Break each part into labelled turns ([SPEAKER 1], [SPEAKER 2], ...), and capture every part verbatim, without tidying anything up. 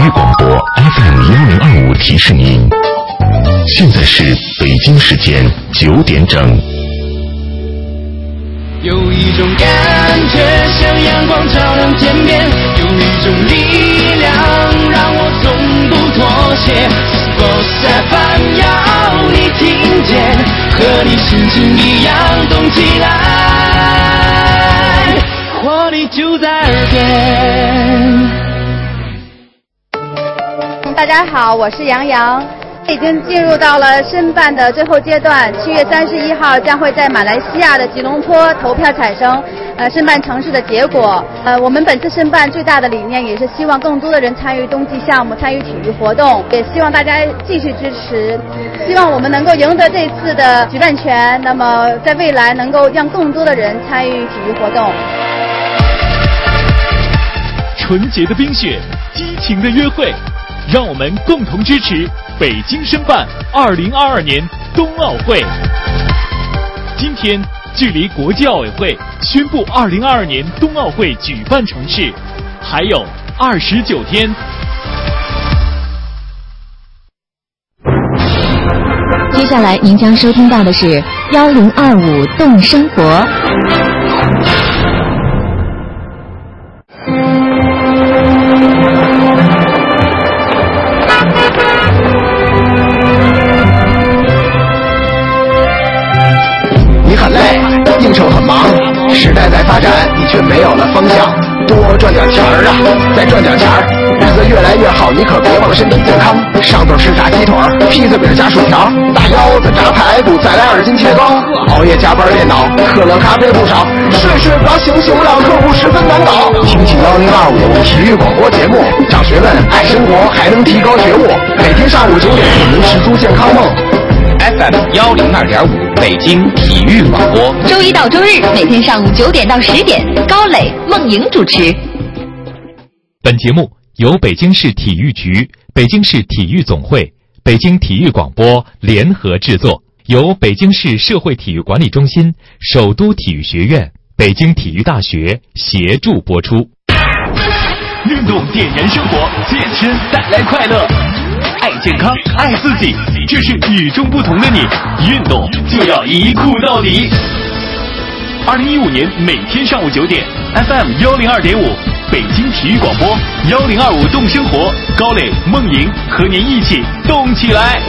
[SPEAKER 1] 育广播 F M 幺零二五提示您，现在是北京时间九点整。
[SPEAKER 2] 有一种感觉像阳光照亮天边，有一种力量让我从不妥协。Boss F M 要你听见，和你心情一样动起来，活力就在耳边。
[SPEAKER 3] 大家好，我是杨洋。已经进入到了申办的最后阶段，七月三十一号将会在马来西亚的吉隆坡投票产生呃申办城市的结果。呃，我们本次申办最大的理念也是希望更多的人参与冬季项目，参与体育活动，也希望大家继续支持，希望我们能够赢得这次的举办权，那么在未来能够让更多的人参与体育活动。
[SPEAKER 4] 纯洁的冰雪，激情的约会，让我们共同支持北京申办二零二二年冬奥会。今天距离国际奥委会宣布二零二二年冬奥会举办城市还有二十九天。
[SPEAKER 5] 接下来您将收听到的是幺零二五动生活。
[SPEAKER 6] 应酬很忙，时代在发展，你却没有了方向。多赚点钱儿啊，再赚点钱儿，日子越来越好，你可别忘身体健康。上顿吃炸鸡腿，披萨饼加薯条，大腰子炸排骨，再来二斤切糕。熬夜加班电脑，可乐咖啡不少，睡睡不着醒醒不了，客户十分难搞。听起幺零二五体育广播节目，长学问，爱生活，还能提高觉悟。每天上午九点，给您实足健康梦。
[SPEAKER 7] F M 幺零二点五北京体育广播，
[SPEAKER 5] 周一到周日每天上午九点到十点，高磊、孟莹主持。
[SPEAKER 4] 本节目由北京市体育局、北京市体育总会、北京体育广播联合制作，由北京市社会体育管理中心、首都体育学院、北京体育大学协助播出。运动点燃生活，健身带来快乐。爱健康，爱自己，这是与众不同的你。运动就要一酷到底。二零一五年每天上午九点 ，F M 幺零二点五，北京体育广播幺零二五动生活，高磊、孟莹和您一起动起来。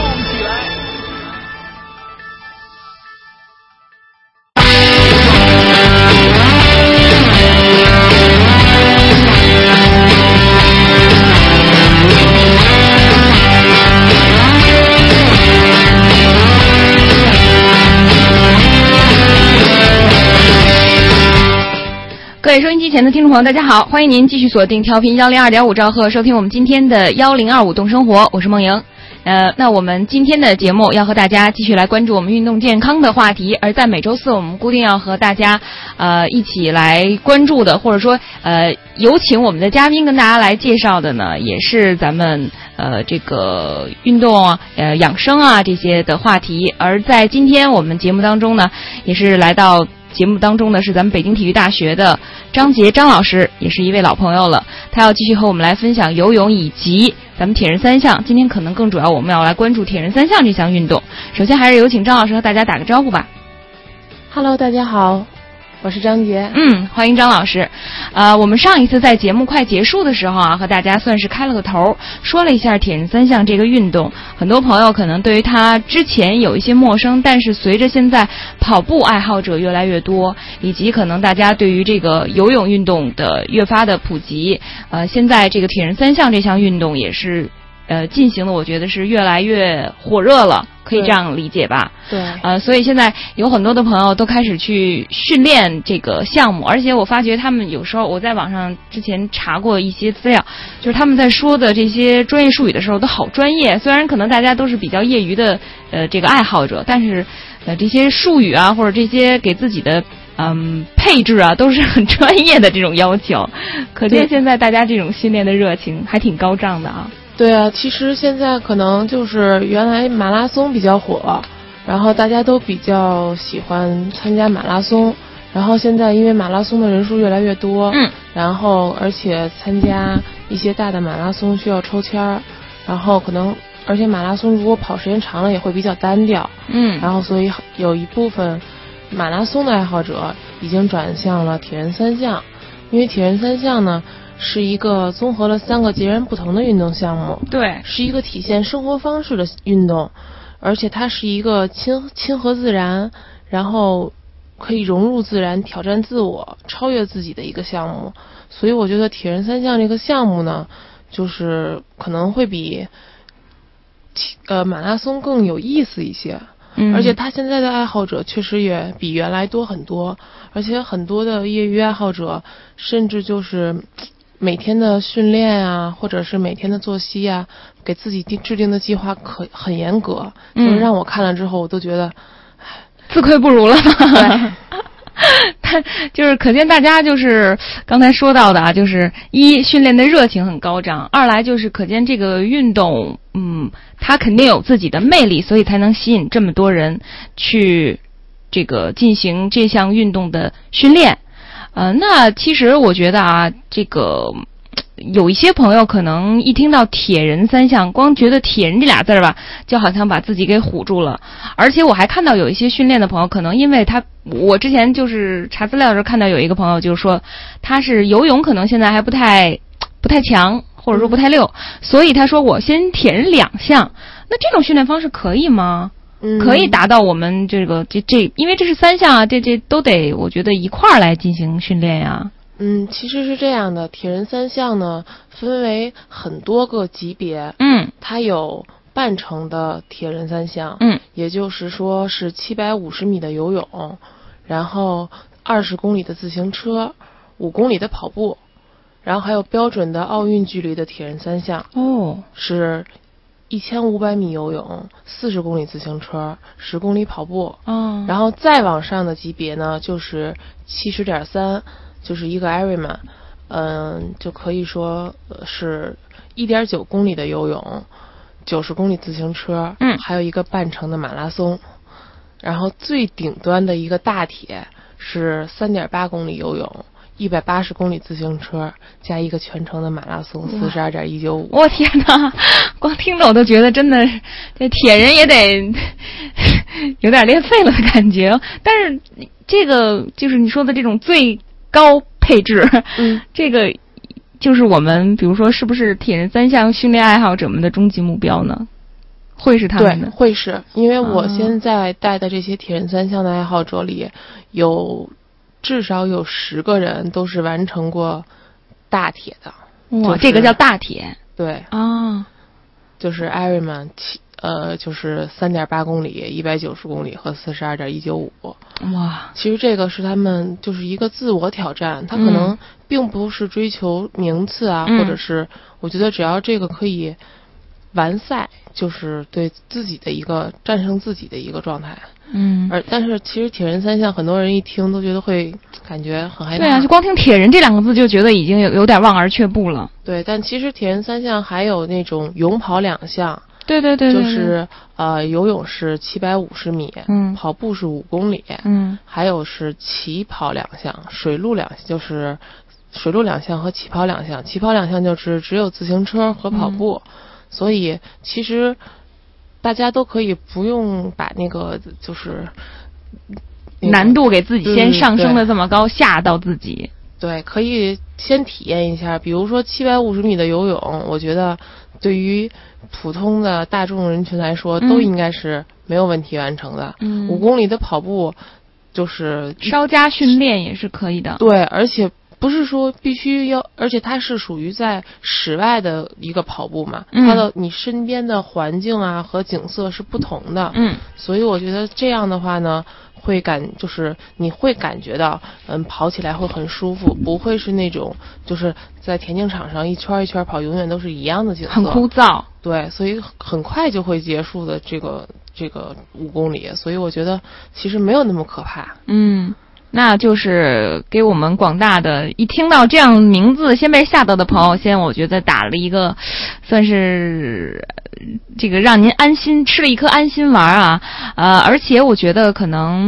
[SPEAKER 8] 各位收音机前的听众朋友，大家好，欢迎您继续锁定调频幺零二点五兆赫，收听我们今天的幺零二五动生活，我是孟莹。呃，那我们今天的节目要和大家继续来关注我们运动健康的话题，而在每周四我们固定要和大家呃一起来关注的，或者说呃有请我们的嘉宾跟大家来介绍的呢，也是咱们呃这个运动啊、呃养生啊这些的话题。而在今天我们节目当中呢，也是来到节目当中的是咱们北京体育大学的张杰张老师，也是一位老朋友了，他要继续和我们来分享游泳以及咱们铁人三项。今天可能更主要我们要来关注铁人三项这项运动。首先还是有请张老师和大家打个招呼吧。
[SPEAKER 9] Hello， 大家好，我是张杰。
[SPEAKER 8] 嗯，欢迎张老师。呃，我们上一次在节目快结束的时候啊，和大家算是开了个头，说了一下铁人三项这个运动。很多朋友可能对于它之前有一些陌生，但是随着现在跑步爱好者越来越多，以及可能大家对于这个游泳运动的越发的普及，呃，现在这个铁人三项这项运动也是呃进行的，我觉得是越来越火热了。可以这样理解吧？
[SPEAKER 9] 对，
[SPEAKER 8] 呃，所以现在有很多的朋友都开始去训练这个项目，而且我发觉他们有时候我在网上之前查过一些资料，就是他们在说的这些专业术语的时候都好专业，虽然可能大家都是比较业余的呃这个爱好者，但是呃这些术语啊或者这些给自己的嗯配置啊都是很专业的这种要求，可见现在大家这种训练的热情还挺高涨的啊。
[SPEAKER 9] 对啊，其实现在可能就是原来马拉松比较火，然后大家都比较喜欢参加马拉松， 然后现在因为马拉松的人数越来越多，
[SPEAKER 8] 嗯，
[SPEAKER 9] 然后而且参加一些大的马拉松需要抽签儿，然后可能而且马拉松如果跑时间长了也会比较单调，
[SPEAKER 8] 嗯，
[SPEAKER 9] 然后所以有一部分马拉松的爱好者已经转向了铁人三项，因为铁人三项呢是一个综合了三个截然不同的运动项目，
[SPEAKER 8] 对，
[SPEAKER 9] 是一个体现生活方式的运动，而且它是一个亲亲和自然，然后可以融入自然、挑战自我、超越自己的一个项目。所以我觉得铁人三项这个项目呢，就是可能会比呃马拉松更有意思一些。
[SPEAKER 8] 嗯，
[SPEAKER 9] 而且他现在的爱好者确实也比原来多很多，而且很多的业余爱好者甚至就是每天的训练啊，或者是每天的作息啊，给自己定制定的计划可很严格，
[SPEAKER 8] 嗯，
[SPEAKER 9] 就是让我看了之后我都觉得
[SPEAKER 8] 自愧不如了。
[SPEAKER 9] 对。
[SPEAKER 8] 他就是可见大家就是刚才说到的啊，就是一训练的热情很高涨，二来就是可见这个运动，嗯，它肯定有自己的魅力，所以才能吸引这么多人去这个进行这项运动的训练。呃，那其实我觉得啊，这个有一些朋友可能一听到铁人三项，光觉得铁人这俩字儿吧，就好像把自己给唬住了。而且我还看到有一些训练的朋友，可能因为他，我之前就是查资料的时候看到有一个朋友就是说，他是游泳可能现在还不太不太强，或者说不太溜，所以他说我先铁人两项。那这种训练方式可以吗？
[SPEAKER 9] 嗯，
[SPEAKER 8] 可以达到我们这个这这，因为这是三项啊，这这都得我觉得一块儿来进行训练呀。
[SPEAKER 9] 嗯，其实是这样的，铁人三项呢分为很多个级别，
[SPEAKER 8] 嗯，
[SPEAKER 9] 它有半程的铁人三项，
[SPEAKER 8] 嗯，
[SPEAKER 9] 也就是说是七百五十米的游泳，然后二十公里的自行车，五公里的跑步，然后还有标准的奥运距离的铁人三项，
[SPEAKER 8] 哦，
[SPEAKER 9] 是一千五百米游泳，四十公里自行车，十公里跑步，
[SPEAKER 8] 哦，
[SPEAKER 9] 然后再往上的级别呢就是七十点三。就是一个 Ironman， 嗯，就可以说是 一点九公里的游泳，九十公里自行车，
[SPEAKER 8] 嗯，
[SPEAKER 9] 还有一个半程的马拉松。然后最顶端的一个大铁是 三点八公里游泳，一百八十公里自行车，加一个全程的马拉松，四十二点一九五。
[SPEAKER 8] 我天哪，光听着我都觉得真的这铁人也得有点练废了的感觉。但是这个就是你说的这种最高配置，
[SPEAKER 9] 嗯，
[SPEAKER 8] 这个就是我们比如说是不是铁人三项训练爱好者们的终极目标呢？会是他们的？
[SPEAKER 9] 对，会是，因为我现在带的这些铁人三项的爱好者里，有至少有十个人都是完成过大铁的。
[SPEAKER 8] 哇，
[SPEAKER 9] 就是、
[SPEAKER 8] 这个叫大铁。
[SPEAKER 9] 对
[SPEAKER 8] 啊，
[SPEAKER 9] 就是 Ironman 呃，就是 三点八公里、一百九十公里和 四十二点一九五。
[SPEAKER 8] 哇，
[SPEAKER 9] 其实这个是他们就是一个自我挑战，他可能并不是追求名次啊，
[SPEAKER 8] 嗯、
[SPEAKER 9] 或者是我觉得只要这个可以完赛，就是对自己的一个战胜自己的一个状态。
[SPEAKER 8] 嗯，
[SPEAKER 9] 而但是其实铁人三项很多人一听都觉得会感觉很害怕。
[SPEAKER 8] 对啊，就光听铁人这两个字就觉得已经有有点望而却步了。
[SPEAKER 9] 对，但其实铁人三项还有那种泳跑两项。
[SPEAKER 8] 对对 对, 对, 对，
[SPEAKER 9] 就是呃，游泳是七百五十米，
[SPEAKER 8] 嗯，
[SPEAKER 9] 跑步是五公里，
[SPEAKER 8] 嗯，
[SPEAKER 9] 还有是起跑两项，水陆两就是水陆两项和起跑两项，起跑两项就是只有自行车和跑步，嗯、所以其实大家都可以不用把那个就是、那个、
[SPEAKER 8] 难度给自己先上升的这么高，吓到自己。
[SPEAKER 9] 对，可以先体验一下，比如说七百五十米的游泳，我觉得对于普通的大众人群来说，
[SPEAKER 8] 嗯、
[SPEAKER 9] 都应该是没有问题完成的。
[SPEAKER 8] 嗯，
[SPEAKER 9] 五公里的跑步就是
[SPEAKER 8] 稍加训练也是可以的。
[SPEAKER 9] 对，而且不是说必须要，而且它是属于在室外的一个跑步嘛，
[SPEAKER 8] 嗯、
[SPEAKER 9] 它的你身边的环境啊和景色是不同的。
[SPEAKER 8] 嗯，
[SPEAKER 9] 所以我觉得这样的话呢，会感就是你会感觉到，嗯，跑起来会很舒服，不会是那种就是在田径场上一圈一圈跑，永远都是一样的景色，
[SPEAKER 8] 很枯燥。
[SPEAKER 9] 对，所以很快就会结束的这个这个五公里，所以我觉得其实没有那么可怕。
[SPEAKER 8] 嗯，那就是给我们广大的一听到这样名字先被吓到的朋友，先我觉得打了一个算是这个让您安心吃了一颗安心丸啊，呃，而且我觉得可能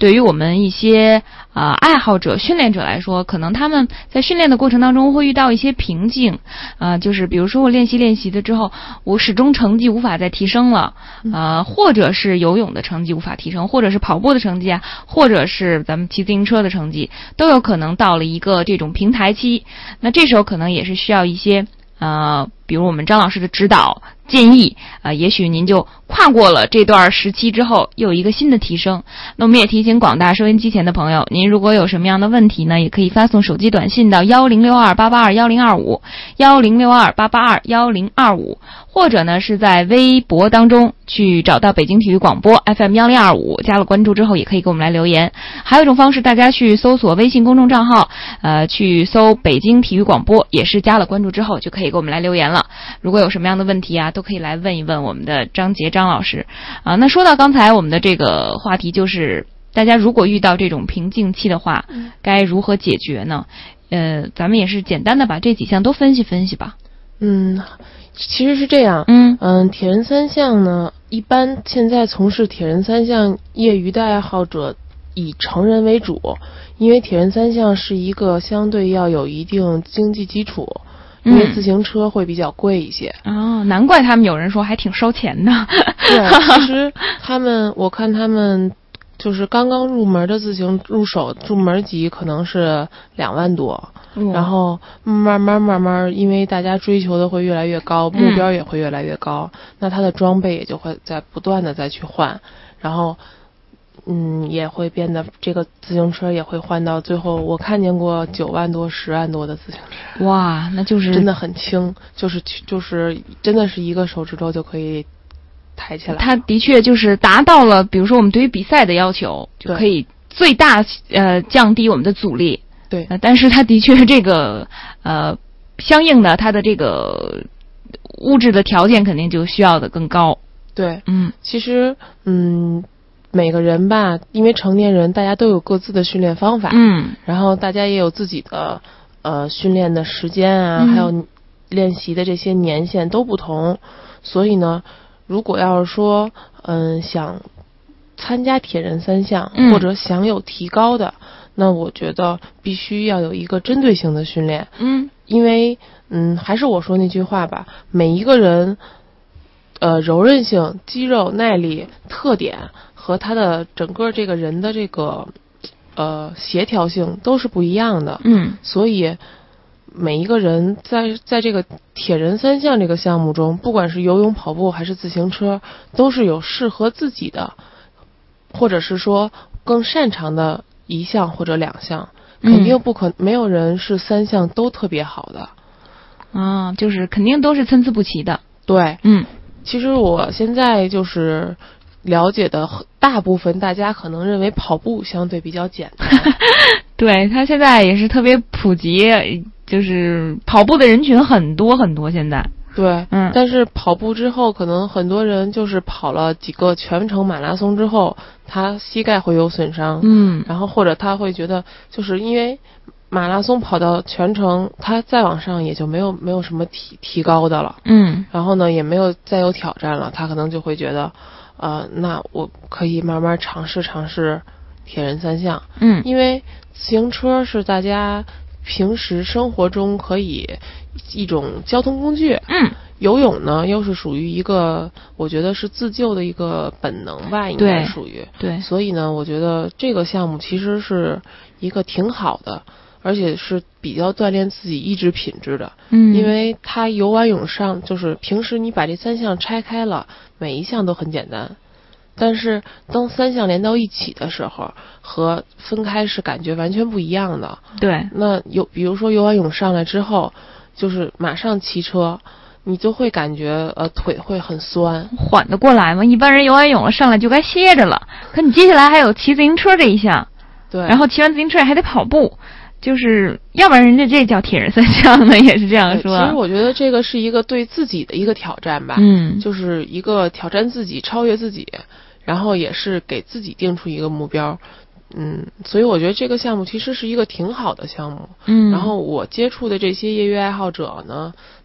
[SPEAKER 8] 对于我们一些啊、呃、爱好者、训练者来说，可能他们在训练的过程当中会遇到一些瓶颈，啊、呃，就是比如说我练习练习的之后，我始终成绩无法再提升了，呃，或者是游泳的成绩无法提升，或者是跑步的成绩啊，或者是咱们骑自行车的成绩，都有可能到了一个这种平台期。那这时候可能也是需要一些呃，比如我们张老师的指导建议，呃，也许您就跨过了这段时期之后，又有一个新的提升。那我们也提醒广大收音机前的朋友，您如果有什么样的问题呢，也可以发送手机短信到幺零六二八八二幺零二五幺零六二八八二幺零二五，或者呢是在微博当中去找到北京体育广播 F M 幺零二五，加了关注之后也可以给我们来留言。还有一种方式，大家去搜索微信公众账号，呃，去搜北京体育广播，也是加了关注之后就可以给我们来留言了。如果有什么样的问题啊，都可以来问一问我们的张杰张老师啊。那说到刚才我们的这个话题，就是大家如果遇到这种瓶颈期的话，该如何解决呢？呃，咱们也是简单的把这几项都分析分析吧。
[SPEAKER 9] 嗯，其实是这样，
[SPEAKER 8] 嗯
[SPEAKER 9] 嗯，铁人三项呢，一般现在从事铁人三项业余的爱好者以成人为主，因为铁人三项是一个相对要有一定经济基础。因为自行车会比较贵一些。
[SPEAKER 8] 哦，难怪他们有人说还挺烧钱的。
[SPEAKER 9] 对，其实他们，我看他们就是刚刚入门的自行入手入门级可能是两万多，嗯、然后慢慢慢慢，因为大家追求的会越来越高，目标也会越来越高，嗯、那他的装备也就会在不断的再去换，然后。嗯，也会变得这个自行车也会换到最后，我看见过九万多、十万多的自行车。
[SPEAKER 8] 哇，那就是
[SPEAKER 9] 真的很轻，就是就是真的是一个手指头就可以抬起来。
[SPEAKER 8] 它的确就是达到了，比如说我们对于比赛的要求，就可以最大呃降低我们的阻力。
[SPEAKER 9] 对，
[SPEAKER 8] 呃、但是它的确这个呃相应的它的这个物质的条件肯定就需要的更高。
[SPEAKER 9] 对，
[SPEAKER 8] 嗯，
[SPEAKER 9] 其实嗯。每个人吧，因为成年人大家都有各自的训练方法，
[SPEAKER 8] 嗯，
[SPEAKER 9] 然后大家也有自己的呃训练的时间啊，嗯、还有练习的这些年限都不同，所以呢，如果要是说嗯想参加铁人三项、嗯、或者想有提高的，那我觉得必须要有一个针对性的训练，
[SPEAKER 8] 嗯，
[SPEAKER 9] 因为嗯还是我说那句话吧，每一个人呃柔韧性、肌肉耐力特点。和他的整个这个人的这个呃协调性都是不一样的，
[SPEAKER 8] 嗯，
[SPEAKER 9] 所以每一个人在在这个铁人三项这个项目中，不管是游泳、跑步还是自行车，都是有适合自己的，或者是说更擅长的一项或者两项，肯定不可、嗯、没有人是三项都特别好的，
[SPEAKER 8] 啊，就是肯定都是参差不齐的。
[SPEAKER 9] 对，
[SPEAKER 8] 嗯，
[SPEAKER 9] 其实我现在就是了解的大部分，大家可能认为跑步相对比较简单，
[SPEAKER 8] 对，它现在也是特别普及，就是跑步的人群很多很多现在。
[SPEAKER 9] 对，
[SPEAKER 8] 嗯，
[SPEAKER 9] 但是跑步之后，可能很多人就是跑了几个全程马拉松之后，他膝盖会有损伤，
[SPEAKER 8] 嗯，
[SPEAKER 9] 然后或者他会觉得，就是因为马拉松跑到全程，他再往上也就没有没有什么提提高的了，
[SPEAKER 8] 嗯，
[SPEAKER 9] 然后呢也没有再有挑战了，他可能就会觉得。呃，那我可以慢慢尝试尝试铁人三项，
[SPEAKER 8] 嗯，
[SPEAKER 9] 因为自行车是大家平时生活中可以一种交通工具，
[SPEAKER 8] 嗯，
[SPEAKER 9] 游泳呢又是属于一个，我觉得是自救的一个本能吧，应该属于，
[SPEAKER 8] 对，
[SPEAKER 9] 所以呢，我觉得这个项目其实是一个挺好的。而且是比较锻炼自己意志品质的，
[SPEAKER 8] 嗯，
[SPEAKER 9] 因为他游完泳上，就是平时你把这三项拆开了，每一项都很简单，但是当三项连到一起的时候，和分开是感觉完全不一样的。
[SPEAKER 8] 对，
[SPEAKER 9] 那游，比如说游完泳上来之后，就是马上骑车，你就会感觉呃腿会很酸，
[SPEAKER 8] 缓得过来吗？一般人游完泳了上来就该歇着了，可你接下来还有骑自行车这一项，
[SPEAKER 9] 对，
[SPEAKER 8] 然后骑完自行车还得跑步。就是要不然人家这叫铁人三项呢，也是这样说。
[SPEAKER 9] 其实我觉得这个是一个对自己的一个挑战吧，
[SPEAKER 8] 嗯，
[SPEAKER 9] 就是一个挑战自己、超越自己，然后也是给自己定出一个目标，嗯，所以我觉得这个项目其实是一个挺好的项目，
[SPEAKER 8] 嗯，
[SPEAKER 9] 然后我接触的这些业余爱好者呢，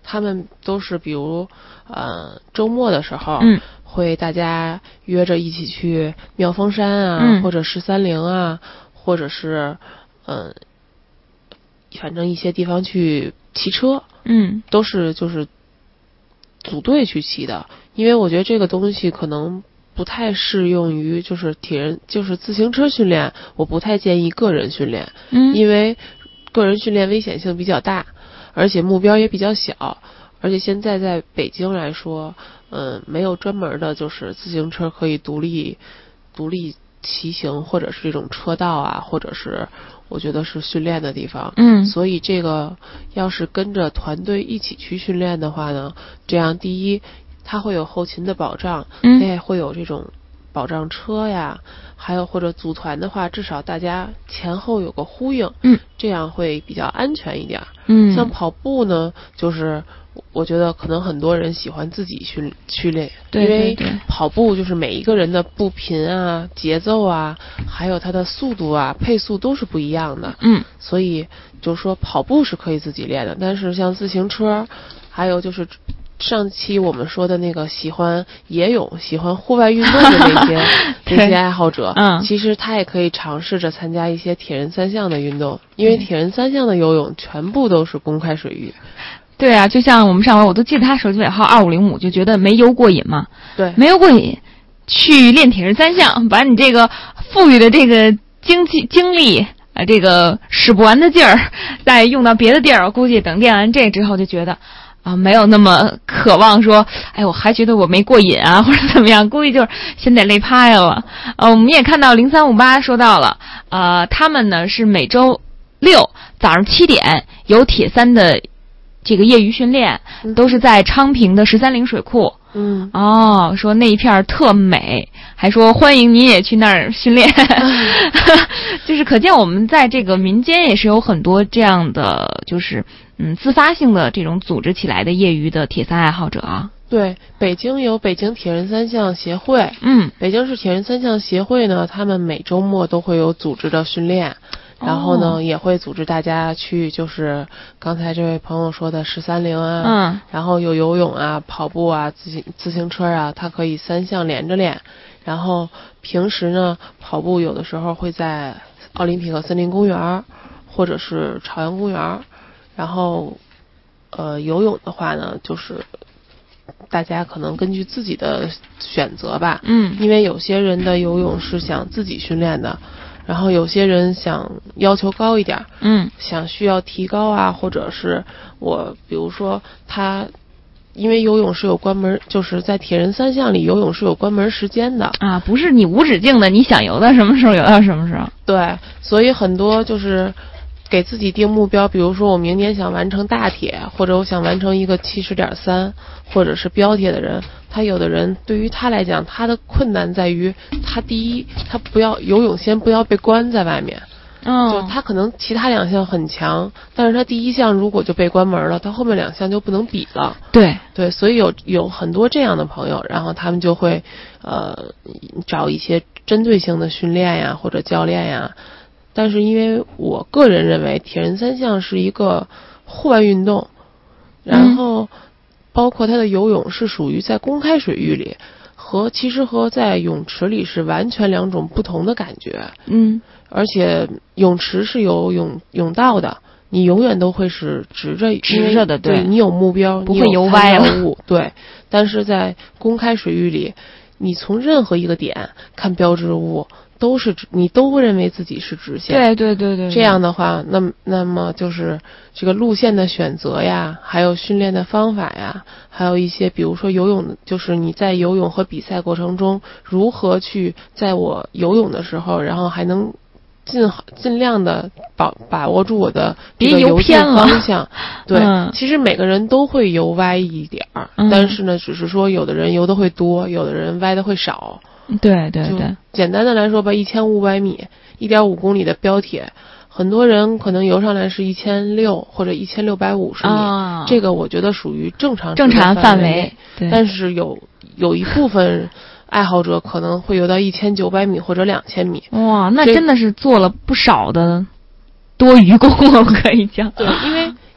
[SPEAKER 9] 他们都是比如呃周末的时候，
[SPEAKER 8] 嗯，
[SPEAKER 9] 会大家约着一起去妙峰山啊，
[SPEAKER 8] 嗯、
[SPEAKER 9] 或者十三陵啊，或者是嗯、呃，反正一些地方去骑车，
[SPEAKER 8] 嗯，
[SPEAKER 9] 都是就是组队去骑的，因为我觉得这个东西可能不太适用于就是铁人，就是自行车训练，我不太建议个人训练，
[SPEAKER 8] 嗯，
[SPEAKER 9] 因为个人训练危险性比较大，而且目标也比较小，而且现在在北京来说，嗯，没有专门的就是自行车可以独立独立骑行，或者是这种车道啊，或者是我觉得是训练的地方，
[SPEAKER 8] 嗯，
[SPEAKER 9] 所以这个要是跟着团队一起去训练的话呢，这样第一它会有后勤的保障，
[SPEAKER 8] 嗯，
[SPEAKER 9] 它也会有这种保障车呀，还有或者组团的话，至少大家前后有个呼应，
[SPEAKER 8] 嗯，
[SPEAKER 9] 这样会比较安全一点。
[SPEAKER 8] 嗯，
[SPEAKER 9] 像跑步呢，就是我觉得可能很多人喜欢自己训训练，
[SPEAKER 8] 对对对，
[SPEAKER 9] 因为跑步就是每一个人的步频啊、节奏啊，还有它的速度啊、配速都是不一样的。
[SPEAKER 8] 嗯，
[SPEAKER 9] 所以就是说跑步是可以自己练的，但是像自行车，还有就是上期我们说的那个喜欢野泳、喜欢户外运动的那些那些爱好者，
[SPEAKER 8] 嗯，
[SPEAKER 9] 其实他也可以尝试着参加一些铁人三项的运动，因为铁人三项的游泳全部都是公开水域。
[SPEAKER 8] 对啊，就像我们上回我都记得他手机尾号二五零五，就觉得没游过瘾嘛。
[SPEAKER 9] 对，
[SPEAKER 8] 没游过瘾，去练铁人三项，把你这个富裕的这个经济精力。啊，这个使不完的劲儿，再用到别的地儿，我估计等练完这之后就觉得啊，没有那么渴望说，哎，我还觉得我没过瘾啊，或者怎么样，估计就是先得累趴下了。呃，我们也看到零三五八说到了，呃，他们呢是每周六早上七点有铁三的这个业余训练，
[SPEAKER 9] 嗯、
[SPEAKER 8] 都是在昌平的十三陵水库。
[SPEAKER 9] 嗯，
[SPEAKER 8] 哦，说那一片特美，还说欢迎你也去那儿训练，就是可见我们在这个民间也是有很多这样的，就是嗯自发性的这种组织起来的业余的铁三爱好者啊。
[SPEAKER 9] 对，北京有北京铁人三项协会，
[SPEAKER 8] 嗯，
[SPEAKER 9] 北京市铁人三项协会呢，他们每周末都会有组织的训练。然后呢、哦，也会组织大家去，就是刚才这位朋友说的十三陵啊，
[SPEAKER 8] 嗯，
[SPEAKER 9] 然后有游泳啊、跑步啊、自行自行车啊，它可以三项连着练。然后平时呢，跑步有的时候会在奥林匹克森林公园或者是朝阳公园，然后呃，游泳的话呢，就是大家可能根据自己的选择吧，
[SPEAKER 8] 嗯，
[SPEAKER 9] 因为有些人的游泳是想自己训练的。然后有些人想要求高一点，
[SPEAKER 8] 嗯，
[SPEAKER 9] 想需要提高啊，或者是我比如说他，因为游泳是有关门，就是在铁人三项里游泳是有关门时间的
[SPEAKER 8] 啊，不是你无止境的，你想游到什么时候游到什么时候。
[SPEAKER 9] 对，所以很多就是给自己定目标，比如说我明年想完成大铁，或者我想完成一个七十点三，或者是标铁的人。他有的人对于他来讲，他的困难在于他第一，他不要游泳先不要被关在外面，
[SPEAKER 8] 嗯，
[SPEAKER 9] 就他可能其他两项很强，但是他第一项如果就被关门了，他后面两项就不能比了。
[SPEAKER 8] 对
[SPEAKER 9] 对，所以有有很多这样的朋友，然后他们就会呃找一些针对性的训练呀，或者教练呀。但是因为我个人认为，铁人三项是一个户外运动，然后。嗯包括他的游泳是属于在公开水域里，和其实和在泳池里是完全两种不同的感觉。
[SPEAKER 8] 嗯，
[SPEAKER 9] 而且泳池是有泳泳道的，你永远都会是直着
[SPEAKER 8] 直着的，
[SPEAKER 9] 对，你有目标，
[SPEAKER 8] 不会游歪了。
[SPEAKER 9] 对，但是在公开水域里，你从任何一个点看标志物。都是你都认为自己是直线，
[SPEAKER 8] 对对对 对, 对。
[SPEAKER 9] 这样的话，那么那么就是这个路线的选择呀，还有训练的方法呀，还有一些比如说游泳，就是你在游泳和比赛过程中如何去在我游泳的时候，然后还能尽尽量的把把握住我的这个游泳方向。对、
[SPEAKER 8] 嗯，
[SPEAKER 9] 其实每个人都会游歪一点儿、嗯，但是呢，只是说有的人游的会多，有的人歪的会少。
[SPEAKER 8] 对对对，
[SPEAKER 9] 简单的来说吧，一千五百米，一点五公里的标铁，很多人可能游上来是一千六或者一千六百五十米、
[SPEAKER 8] 哦，
[SPEAKER 9] 这个我觉得属于正常
[SPEAKER 8] 正常范围。
[SPEAKER 9] 对，但是有有一部分爱好者可能会游到一千九百米或者两千米。
[SPEAKER 8] 哇，那真的是做了不少的多余功了，我可以讲。
[SPEAKER 9] 对，因为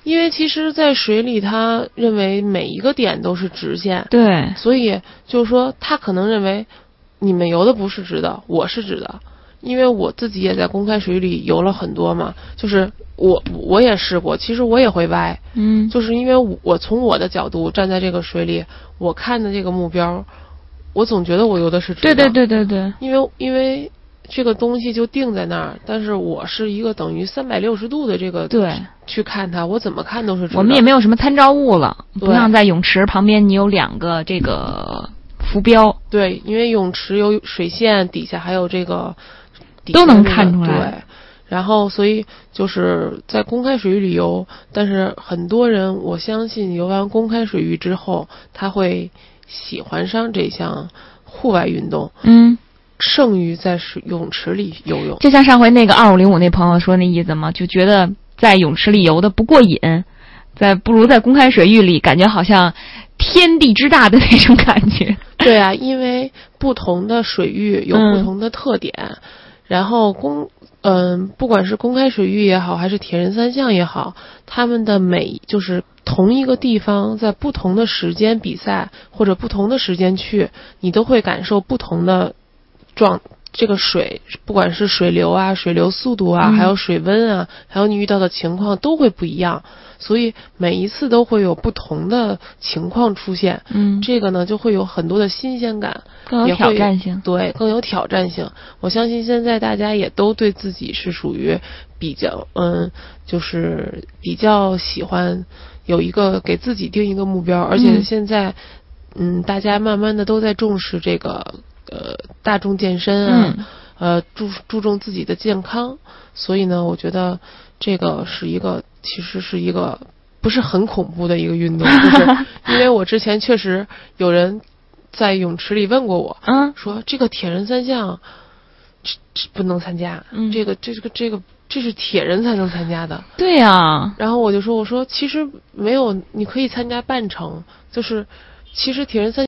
[SPEAKER 9] 因为其实在水里他认为每一个点都是直线，
[SPEAKER 8] 对，
[SPEAKER 9] 所以就是说他可能认为你们游的不是直的，我是直的。因为我自己也在公开水里游了很多嘛，就是我我也试过，其实我也会歪，
[SPEAKER 8] 嗯，
[SPEAKER 9] 就是因为我从我的角度站在这个水里，我看的这个目标，我总觉得我游的是直的，
[SPEAKER 8] 对对对对对，
[SPEAKER 9] 因为因为这个东西就定在那儿，但是我是一个等于三百六十度的这个
[SPEAKER 8] 对
[SPEAKER 9] 去看它，我怎么看都是直的。
[SPEAKER 8] 我们也没有什么参照物了，不像在泳池旁边你有两个这个浮标，
[SPEAKER 9] 对，因为泳池有水线，底下还有这个。
[SPEAKER 8] 都能看出来，
[SPEAKER 9] 对，然后所以就是在公开水域里游，但是很多人我相信游完公开水域之后，他会喜欢上这项户外运动，
[SPEAKER 8] 嗯，
[SPEAKER 9] 胜于在水泳池里游泳。
[SPEAKER 8] 就像上回那个二五零五那朋友说那意思嘛，就觉得在泳池里游的不过瘾，在不如在公开水域里感觉好像天地之大的那种感觉。
[SPEAKER 9] 对啊，因为不同的水域有不同的特点。嗯，然后公嗯、呃，不管是公开水域也好，还是铁人三项也好，他们的每就是同一个地方，在不同的时间比赛或者不同的时间去，你都会感受不同的状。这个水，不管是水流啊、水流速度啊，
[SPEAKER 8] 嗯、
[SPEAKER 9] 还有水温啊，还有你遇到的情况都会不一样，所以每一次都会有不同的情况出现。
[SPEAKER 8] 嗯，
[SPEAKER 9] 这个呢就会有很多的新鲜感，
[SPEAKER 8] 更有挑战性。
[SPEAKER 9] 对，更有挑战性。我相信现在大家也都对自己是属于比较，嗯，就是比较喜欢有一个给自己定一个目标，而且现在，嗯，嗯大家慢慢的都在重视这个。呃，大众健身啊，
[SPEAKER 8] 嗯、
[SPEAKER 9] 呃，注注重自己的健康，所以呢，我觉得这个是一个，其实是一个不是很恐怖的一个运动，就是因为我之前确实有人在泳池里问过我，
[SPEAKER 8] 嗯，
[SPEAKER 9] 说这个铁人三项，这这不能参加，
[SPEAKER 8] 嗯，
[SPEAKER 9] 这个这个这个这是铁人才能参加的，
[SPEAKER 8] 对呀、啊，
[SPEAKER 9] 然后我就说，我说其实没有，你可以参加半程，就是其实铁人三。